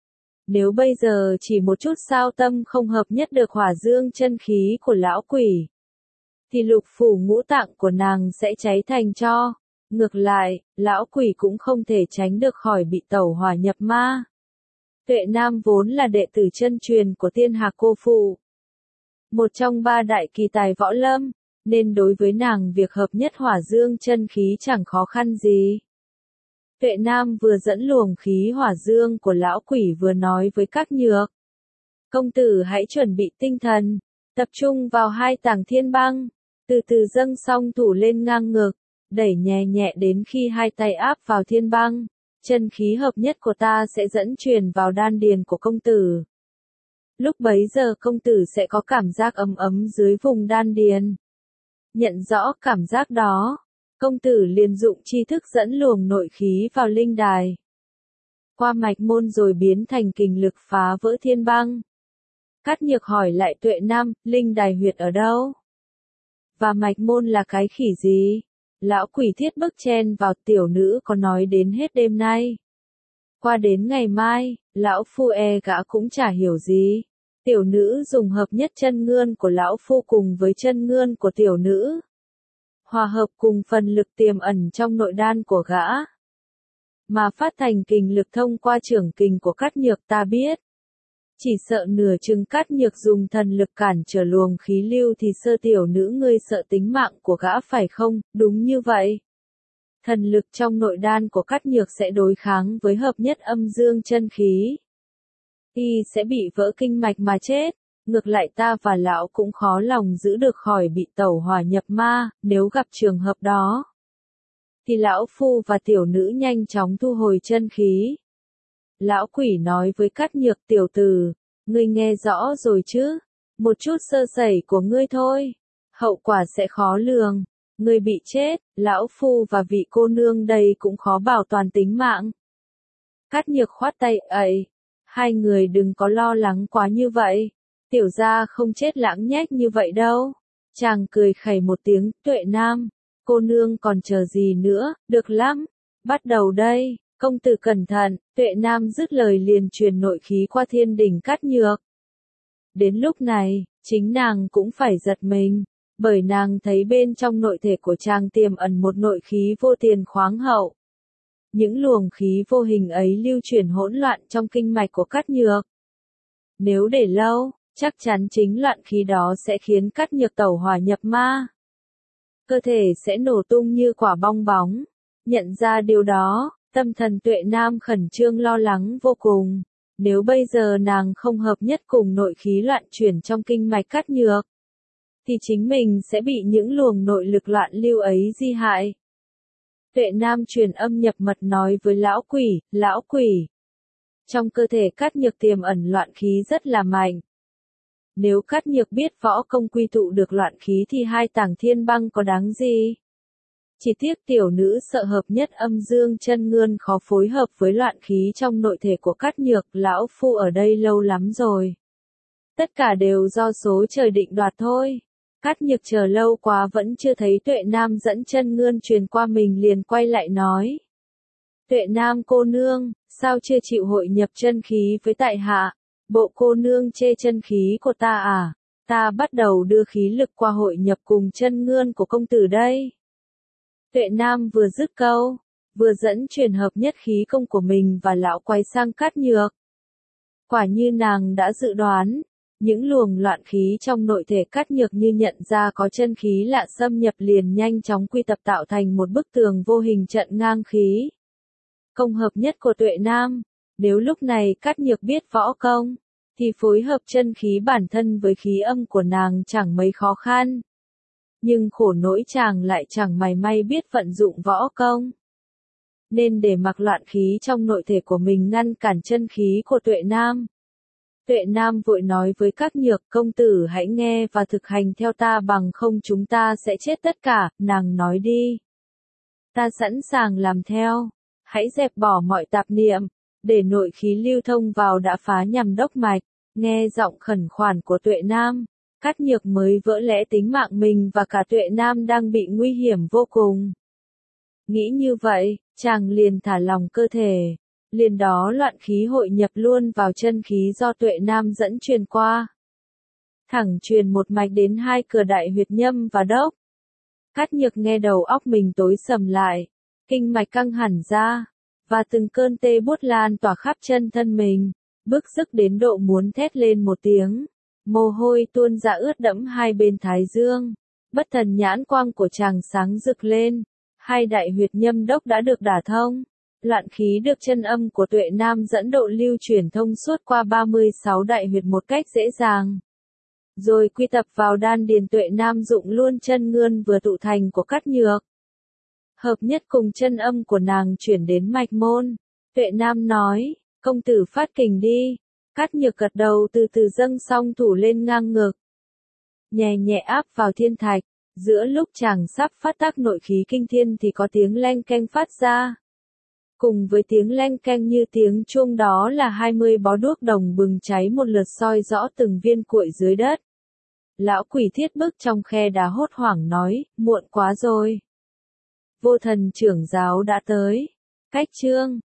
Nếu bây giờ chỉ một chút sao tâm không hợp nhất được hỏa dương chân khí của lão quỷ, thì lục phủ ngũ tạng của nàng sẽ cháy thành tro. Ngược lại, lão quỷ cũng không thể tránh được khỏi bị tẩu hỏa nhập ma. Tuệ Nam vốn là đệ tử chân truyền của Tiên Hạc cô phụ, một trong ba đại kỳ tài võ lâm, nên đối với nàng việc hợp nhất hỏa dương chân khí chẳng khó khăn gì. Tuệ Nam vừa dẫn luồng khí hỏa dương của lão quỷ vừa nói với Các Nhược. Công tử hãy chuẩn bị tinh thần, tập trung vào hai tảng thiên băng, từ từ dâng song thủ lên ngang ngực, đẩy nhẹ nhẹ đến khi hai tay áp vào thiên băng, chân khí hợp nhất của ta sẽ dẫn truyền vào đan điền của công tử. Lúc bấy giờ công tử sẽ có cảm giác ấm ấm dưới vùng đan điền. Nhận rõ cảm giác đó, công tử liền dụng chi thức dẫn luồng nội khí vào linh đài. Qua mạch môn rồi biến thành kình lực phá vỡ thiên băng. Cát Nhược hỏi lại Tuệ Nam, linh đài huyệt ở đâu? Và mạch môn là cái khỉ gì? Lão quỷ thiết bức chen vào, tiểu nữ có nói đến hết đêm nay. Qua đến ngày mai, lão phu gã cũng chả hiểu gì. Tiểu nữ dùng hợp nhất chân ngươn của lão phu cùng với chân ngươn của tiểu nữ. Hòa hợp cùng phần lực tiềm ẩn trong nội đan của gã. Mà phát thành kình lực thông qua trưởng kình của Cát Nhược ta biết. Chỉ sợ nửa chừng Cát Nhược dùng thần lực cản trở luồng khí lưu thì sơ tiểu nữ ngươi sợ tính mạng của gã phải không? Đúng như vậy. Thần lực trong nội đan của Cát Nhược sẽ đối kháng với hợp nhất âm dương chân khí. Y sẽ bị vỡ kinh mạch mà chết. Ngược lại ta và lão cũng khó lòng giữ được khỏi bị tẩu hỏa nhập ma, nếu gặp trường hợp đó. Thì lão phu và tiểu nữ nhanh chóng thu hồi chân khí. Lão quỷ nói với Cát Nhược, tiểu tử, ngươi nghe rõ rồi chứ? Một chút sơ sẩy của ngươi thôi. Hậu quả sẽ khó lường. Ngươi bị chết, lão phu và vị cô nương đây cũng khó bảo toàn tính mạng. Cát Nhược khoát tay, ấy, hai người đừng có lo lắng quá như vậy. Tiểu gia không chết lãng nhách như vậy đâu. Chàng cười khẩy một tiếng, Tuệ Nam, cô nương còn chờ gì nữa, được lắm. Bắt đầu đây, công tử cẩn thận, Tuệ Nam dứt lời liền truyền nội khí qua thiên đỉnh Cát Nhược. Đến lúc này, chính nàng cũng phải giật mình, bởi nàng thấy bên trong nội thể của chàng tiềm ẩn một nội khí vô tiền khoáng hậu. Những luồng khí vô hình ấy lưu chuyển hỗn loạn trong kinh mạch của Cát Nhược. Nếu để lâu, chắc chắn chính loạn khí đó sẽ khiến Cát Nhược tẩu hỏa nhập ma. Cơ thể sẽ nổ tung như quả bong bóng. Nhận ra điều đó, tâm thần Tuệ Nam khẩn trương lo lắng vô cùng. Nếu bây giờ nàng không hợp nhất cùng nội khí loạn chuyển trong kinh mạch Cát Nhược, thì chính mình sẽ bị những luồng nội lực loạn lưu ấy di hại. Tuệ Nam truyền âm nhập mật nói với lão quỷ. Trong cơ thể Cát Nhược tiềm ẩn loạn khí rất là mạnh. Nếu Cát Nhược biết võ công quy tụ được loạn khí thì hai tảng thiên băng có đáng gì? Chỉ tiếc tiểu nữ sợ hợp nhất âm dương chân ngươn khó phối hợp với loạn khí trong nội thể của Cát Nhược, lão phu ở đây lâu lắm rồi. Tất cả đều do số trời định đoạt thôi. Cát Nhược chờ lâu quá vẫn chưa thấy Tuệ Nam dẫn chân ngươn truyền qua mình liền quay lại nói. Tuệ Nam cô nương, sao chưa chịu hội nhập chân khí với tại hạ? Bộ cô nương chê chân khí của ta à? Ta bắt đầu đưa khí lực qua hội nhập cùng chân ngươn của công tử đây. Tuệ Nam vừa dứt câu, vừa dẫn truyền hợp nhất khí công của mình và lão quay sang Cát Nhược. Quả như nàng đã dự đoán, những luồng loạn khí trong nội thể Cát Nhược như nhận ra có chân khí lạ xâm nhập liền nhanh chóng quy tập tạo thành một bức tường vô hình trận ngang khí. Công hợp nhất của Tuệ Nam, nếu lúc này Cát Nhược biết võ công, thì phối hợp chân khí bản thân với khí âm của nàng chẳng mấy khó khăn. Nhưng khổ nỗi chàng lại chẳng mảy may biết vận dụng võ công. Nên để mặc loạn khí trong nội thể của mình ngăn cản chân khí của Tuệ Nam. Tuệ Nam vội nói với Cát Nhược, công tử hãy nghe và thực hành theo ta bằng không chúng ta sẽ chết tất cả, nàng nói đi. Ta sẵn sàng làm theo, hãy dẹp bỏ mọi tạp niệm, để nội khí lưu thông vào đã phá nhằm đốc mạch, nghe giọng khẩn khoản của Tuệ Nam. Cát Nhược mới vỡ lẽ tính mạng mình và cả Tuệ Nam đang bị nguy hiểm vô cùng. Nghĩ như vậy, chàng liền thả lòng cơ thể. Liền đó loạn khí hội nhập luôn vào chân khí do Tuệ Nam dẫn truyền qua. Thẳng truyền một mạch đến hai cửa đại huyệt nhâm và đốc. Cát Nhược nghe đầu óc mình tối sầm lại, kinh mạch căng hẳn ra, và từng cơn tê buốt lan tỏa khắp chân thân mình, bức sức đến độ muốn thét lên một tiếng. Mồ hôi tuôn ra ướt đẫm hai bên thái dương, Bất thần nhãn quang của chàng sáng rực lên. Hai đại huyệt nhâm đốc đã được đả thông. Loạn khí được chân âm của Tuệ Nam dẫn độ lưu chuyển thông suốt qua 36 đại huyệt một cách dễ dàng. Rồi quy tập vào đan điền Tuệ Nam dụng luôn chân ngươn vừa tụ thành của Cát Nhược. Hợp nhất cùng chân âm của nàng chuyển đến mạch môn. Tuệ Nam nói, công tử phát kình đi. Cát Nhược gật đầu từ từ dâng song thủ lên ngang ngực. Nhẹ nhẹ áp vào thiên thạch. Giữa lúc chàng sắp phát tác nội khí kinh thiên thì có tiếng leng keng phát ra. Cùng với tiếng leng keng như tiếng chuông đó là 20 bó đuốc đồng bừng cháy một lượt soi rõ từng viên cuội dưới đất. Lão quỷ thiết bức trong khe đá hốt hoảng nói, muộn quá rồi. Vô thần trưởng giáo đã tới. Cách chương